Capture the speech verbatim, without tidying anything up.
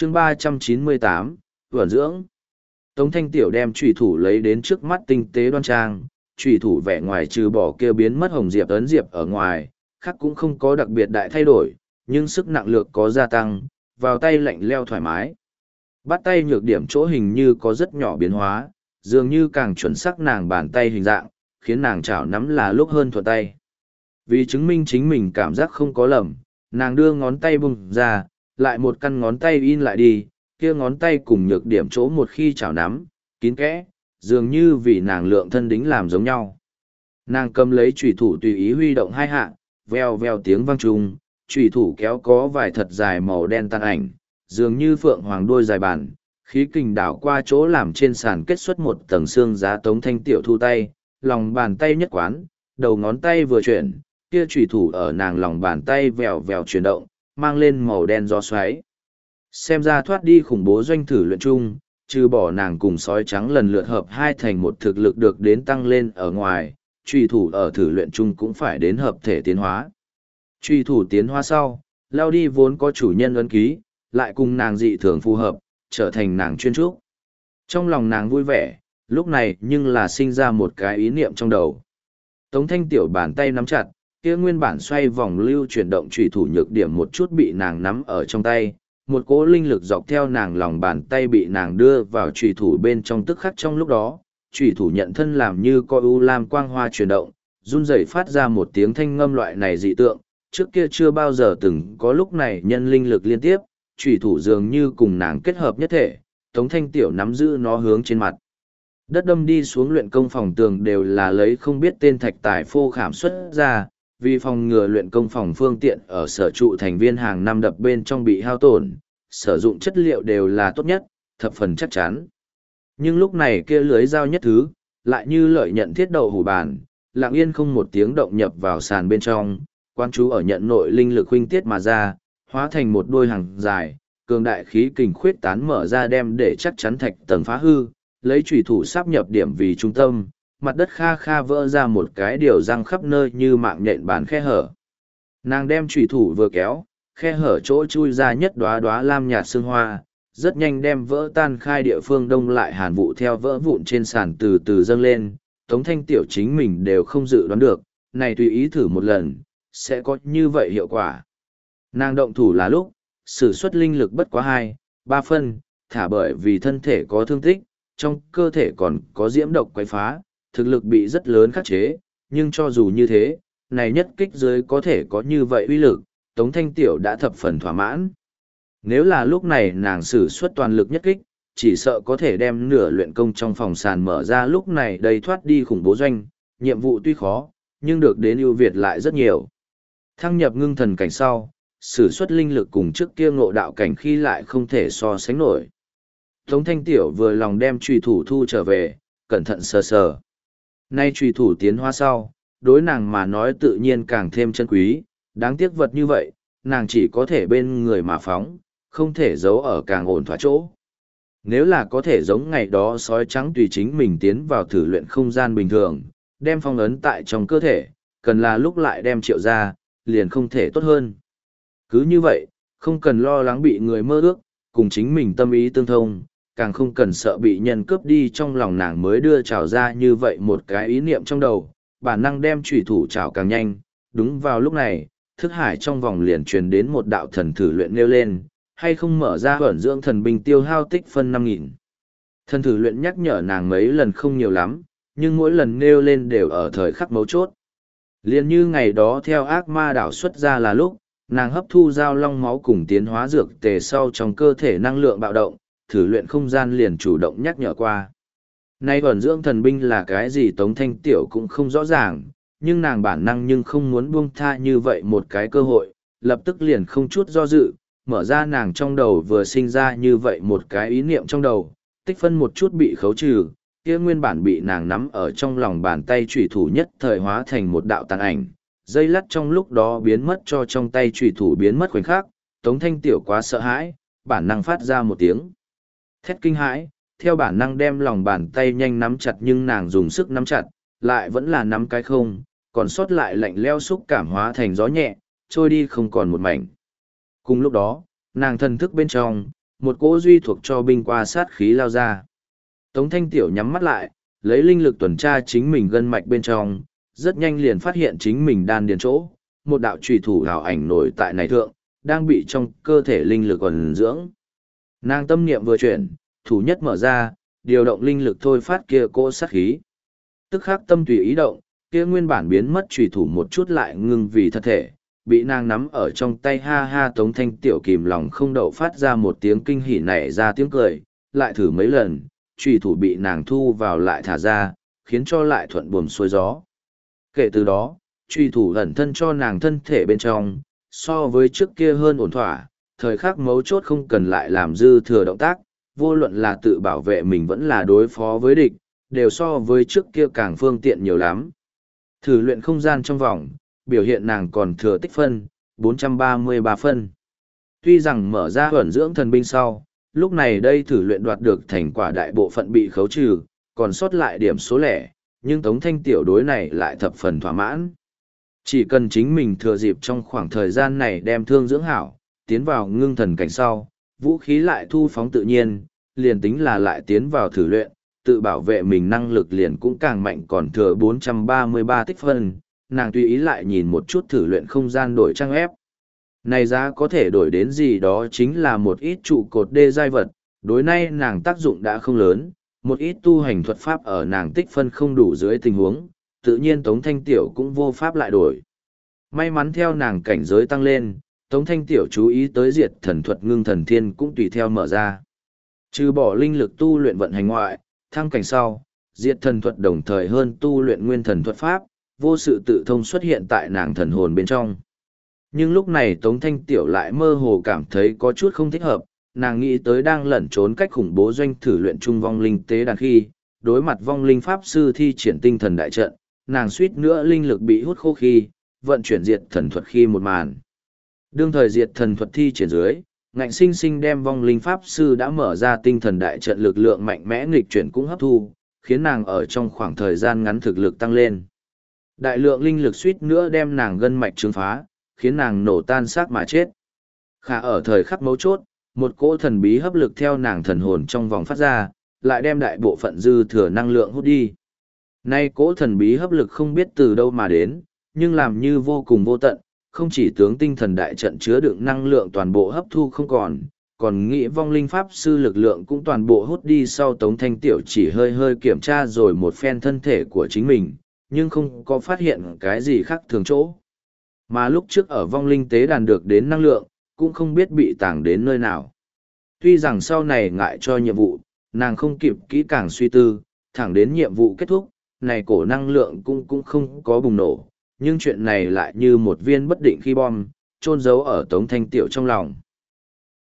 chương ba trăm chín mươi tám, vẩn dưỡng. Tống Thanh Tiểu đem trùy thủ lấy đến trước mắt tinh tế đoan trang, trùy thủ vẻ ngoài trừ bỏ kia biến mất hồng diệp ấn diệp ở ngoài, khác cũng không có đặc biệt đại thay đổi, nhưng sức nặng lược có gia tăng, vào tay lạnh leo thoải mái. Bắt tay nhược điểm chỗ hình như có rất nhỏ biến hóa, dường như càng chuẩn xác nàng bàn tay hình dạng, khiến nàng chảo nắm là lúc hơn thuận tay. Vì chứng minh chính mình cảm giác không có lầm, nàng đưa ngón tay bung ra, lại một căn ngón tay in lại đi, kia ngón tay cùng nhược điểm chỗ một khi chảo nắm, kín kẽ, dường như vì nàng lượng thân đính làm giống nhau. Nàng cầm lấy chủy thủ tùy ý huy động hai hạ, veo veo tiếng vang trùng, chủy thủ kéo có vài thật dài màu đen tan ảnh, dường như phượng hoàng đuôi dài bản, khí kình đảo qua chỗ làm trên sàn kết xuất một tầng xương giá. Tống Thanh Tiểu thu tay, lòng bàn tay nhất quán, đầu ngón tay vừa chuyển, kia chủy thủ ở nàng lòng bàn tay vèo vèo chuyển động, mang lên màu đen gió xoáy. Xem ra thoát đi khủng bố doanh thử luyện chung, trừ bỏ nàng cùng sói trắng lần lượt hợp hai thành một thực lực được đến tăng lên ở ngoài, truy thủ ở thử luyện chung cũng phải đến hợp thể tiến hóa. Truy thủ tiến hóa sau, lao đi vốn có chủ nhân ấn ký, lại cùng nàng dị thường phù hợp, trở thành nàng chuyên trúc. Trong lòng nàng vui vẻ, lúc này nhưng là sinh ra một cái ý niệm trong đầu. Tống Thanh Tiểu bàn tay nắm chặt, kia nguyên bản xoay vòng lưu chuyển động truy thủ nhược điểm một chút bị nàng nắm ở trong tay, một cỗ linh lực dọc theo nàng lòng bàn tay bị nàng đưa vào truy thủ bên trong, tức khắc trong lúc đó, truy thủ nhận thân làm như coi u lam quang hoa chuyển động, run rẩy phát ra một tiếng thanh ngâm. Loại này dị tượng, trước kia chưa bao giờ từng có, lúc này nhân linh lực liên tiếp, truy thủ dường như cùng nàng kết hợp nhất thể. Tống Thanh Tiểu nắm giữ nó hướng trên mặt đất đâm đi xuống. Luyện công phòng tường đều là lấy không biết tên thạch tài phô khảm xuất ra, vì phòng ngừa luyện công phòng phương tiện ở sở trụ thành viên hàng năm đập bên trong bị hao tổn, sử dụng chất liệu đều là tốt nhất, thập phần chắc chắn. Nhưng lúc này kia lưới dao nhất thứ, lại như lợi nhận thiết đậu hủ bàn, lặng yên không một tiếng động nhập vào sàn bên trong, quan chú ở nhận nội linh lực huynh tiết mà ra, hóa thành một đôi hàng dài, cường đại khí kình khuyết tán mở ra, đem để chắc chắn thạch tầng phá hư, lấy chủy thủ sáp nhập điểm vì trung tâm, mặt đất kha kha vỡ ra một cái điều răng khắp nơi như mạng nhện bàn khe hở. Nàng đem chủy thủ vừa kéo, khe hở chỗ chui ra nhất đóa đóa lam nhạt sương hoa, rất nhanh đem vỡ tan khai địa phương đông lại hàn vụ theo vỡ vụn trên sàn từ từ dâng lên. Tống Thanh Tiểu chính mình đều không dự đoán được, này tùy ý thử một lần, sẽ có như vậy hiệu quả. Nàng động thủ là lúc, sử xuất linh lực bất quá hai, ba phân, thả bởi vì thân thể có thương tích, trong cơ thể còn có diễm độc quấy phá, thực lực bị rất lớn khắc chế, nhưng cho dù như thế, này nhất kích dưới có thể có như vậy uy lực, Tống Thanh Tiểu đã thập phần thỏa mãn. Nếu là lúc này nàng sử xuất toàn lực nhất kích, chỉ sợ có thể đem nửa luyện công trong phòng sàn mở ra. Lúc này đầy thoát đi khủng bố doanh, nhiệm vụ tuy khó, nhưng được đến ưu việt lại rất nhiều. Thăng nhập ngưng thần cảnh sau, sử xuất linh lực cùng trước kia ngộ đạo cảnh khi lại không thể so sánh nổi. Tống Thanh Tiểu vừa lòng đem trùy thủ thu trở về, cẩn thận sờ sờ. Nay trùy thủ tiến hóa sau, đối nàng mà nói tự nhiên càng thêm chân quý, đáng tiếc vật như vậy, nàng chỉ có thể bên người mà phóng, không thể giấu ở càng ổn thỏa chỗ. Nếu là có thể giống ngày đó sói trắng tùy chính mình tiến vào thử luyện không gian bình thường, đem phong ấn tại trong cơ thể, cần là lúc lại đem triệu ra, liền không thể tốt hơn. Cứ như vậy, không cần lo lắng bị người mơ ước, cùng chính mình tâm ý tương thông, càng không cần sợ bị nhân cướp đi. Trong lòng nàng mới đưa trào ra như vậy một cái ý niệm trong đầu, bản năng đem chủy thủ trào càng nhanh. Đúng vào lúc này, thức hải trong vòng liền truyền đến một đạo thần thử luyện nêu lên, hay không mở ra ẩn dưỡng thần binh tiêu hao tích phân năm nghìn. Thần thử luyện nhắc nhở nàng mấy lần không nhiều lắm, nhưng mỗi lần nêu lên đều ở thời khắc mấu chốt. Liền như ngày đó theo ác ma đảo xuất ra là lúc, nàng hấp thu giao long máu cùng tiến hóa dược tề sau trong cơ thể năng lượng bạo động, thử luyện không gian liền chủ động nhắc nhở qua. Nay ẩn dưỡng thần binh là cái gì Tống Thanh Tiểu cũng không rõ ràng, nhưng nàng bản năng nhưng không muốn buông tha như vậy một cái cơ hội, lập tức liền không chút do dự, mở ra nàng trong đầu vừa sinh ra như vậy một cái ý niệm trong đầu, tích phân một chút bị khấu trừ, kia nguyên bản bị nàng nắm ở trong lòng bàn tay chủy thủ nhất thời hóa thành một đạo tàn ảnh, dây lắt trong lúc đó biến mất. Cho trong tay chủy thủ biến mất khoảnh khắc, Tống Thanh Tiểu quá sợ hãi, bản năng phát ra một tiếng thét kinh hãi, theo bản năng đem lòng bàn tay nhanh nắm chặt, nhưng nàng dùng sức nắm chặt, lại vẫn là nắm cái không, còn sót lại lạnh leo xúc cảm hóa thành gió nhẹ, trôi đi không còn một mảnh. Cùng lúc đó, nàng thần thức bên trong, một cỗ duy thuộc cho binh qua sát khí lao ra. Tống Thanh Tiểu nhắm mắt lại, lấy linh lực tuần tra chính mình gân mạch bên trong, rất nhanh liền phát hiện chính mình đan điền chỗ, một đạo trùy thủ hào ảnh nổi tại này thượng, đang bị trong cơ thể linh lực ẩn dưỡng. Nàng tâm niệm vừa chuyển, thủ nhất mở ra, điều động linh lực thôi phát kia cỗ sát khí. Tức khắc tâm tùy ý động, kia nguyên bản biến mất trùy thủ một chút lại ngưng vì thật thể, bị nàng nắm ở trong tay. Ha ha, Tống Thanh Tiểu kìm lòng không đậu phát ra một tiếng kinh hỉ nảy ra tiếng cười, lại thử mấy lần, trùy thủ bị nàng thu vào lại thả ra, khiến cho lại thuận buồm xuôi gió. Kể từ đó, trùy thủ ẩn thân cho nàng thân thể bên trong, so với trước kia hơn ổn thỏa, thời khắc mấu chốt không cần lại làm dư thừa động tác, vô luận là tự bảo vệ mình vẫn là đối phó với địch, đều so với trước kia càng phương tiện nhiều lắm. Thử luyện không gian trong vòng, biểu hiện nàng còn thừa tích phân, bốn trăm ba mươi ba phân. Tuy rằng mở ra huẩn dưỡng thần binh sau, lúc này đây thử luyện đoạt được thành quả đại bộ phận bị khấu trừ, còn sót lại điểm số lẻ, nhưng Tống Thanh Tiểu đối này lại thập phần thỏa mãn. Chỉ cần chính mình thừa dịp trong khoảng thời gian này đem thương dưỡng hảo, tiến vào ngưng thần cảnh sau, vũ khí lại thu phóng tự nhiên, liền tính là lại tiến vào thử luyện, tự bảo vệ mình năng lực liền cũng càng mạnh, còn thừa bốn trăm ba mươi ba tích phân, nàng tùy ý lại nhìn một chút thử luyện không gian đổi trang ép. Này giá có thể đổi đến gì đó chính là một ít trụ cột đê giai vật, đối nay nàng tác dụng đã không lớn, một ít tu hành thuật pháp ở nàng tích phân không đủ dưới tình huống, tự nhiên Tống Thanh Tiểu cũng vô pháp lại đổi. May mắn theo nàng cảnh giới tăng lên, Tống Thanh Tiểu chú ý tới diệt thần thuật ngưng thần thiên cũng tùy theo mở ra. Trừ bỏ linh lực tu luyện vận hành ngoại, thăng cảnh sau, diệt thần thuật đồng thời hơn tu luyện nguyên thần thuật pháp, vô sự tự thông xuất hiện tại nàng thần hồn bên trong. Nhưng lúc này Tống Thanh Tiểu lại mơ hồ cảm thấy có chút không thích hợp, nàng nghĩ tới đang lẩn trốn cách khủng bố doanh thử luyện trung vong linh tế đàn khi, đối mặt vong linh pháp sư thi triển tinh thần đại trận, nàng suýt nữa linh lực bị hút khô khi, vận chuyển diệt thần thuật khi một màn. Đương thời diệt thần thuật thi triển dưới, ngạnh sinh sinh đem vong linh pháp sư đã mở ra tinh thần đại trận lực lượng mạnh mẽ nghịch chuyển cũng hấp thu, khiến nàng ở trong khoảng thời gian ngắn thực lực tăng lên. Đại lượng linh lực suýt nữa đem nàng gân mạch trướng phá, khiến nàng nổ tan xác mà chết. Khả ở thời khắc mấu chốt, một cỗ thần bí hấp lực theo nàng thần hồn trong vòng phát ra, lại đem đại bộ phận dư thừa năng lượng hút đi. Nay cỗ thần bí hấp lực không biết từ đâu mà đến, nhưng làm như vô cùng vô tận, không chỉ tướng tinh thần đại trận chứa đựng năng lượng toàn bộ hấp thu không còn, còn nghĩ vong linh pháp sư lực lượng cũng toàn bộ hút đi. Sau Tống Thanh Tiểu chỉ hơi hơi kiểm tra rồi một phen thân thể của chính mình, nhưng không có phát hiện cái gì khác thường chỗ. Mà lúc trước ở vong linh tế đàn được đến năng lượng, cũng không biết bị tàng đến nơi nào. Tuy rằng sau này ngại cho nhiệm vụ, nàng không kịp kỹ càng suy tư, thẳng đến nhiệm vụ kết thúc, này cổ năng lượng cũng cũng không có bùng nổ, nhưng chuyện này lại như một viên bất định khi bom, chôn giấu ở Tống Thanh Tiểu trong lòng.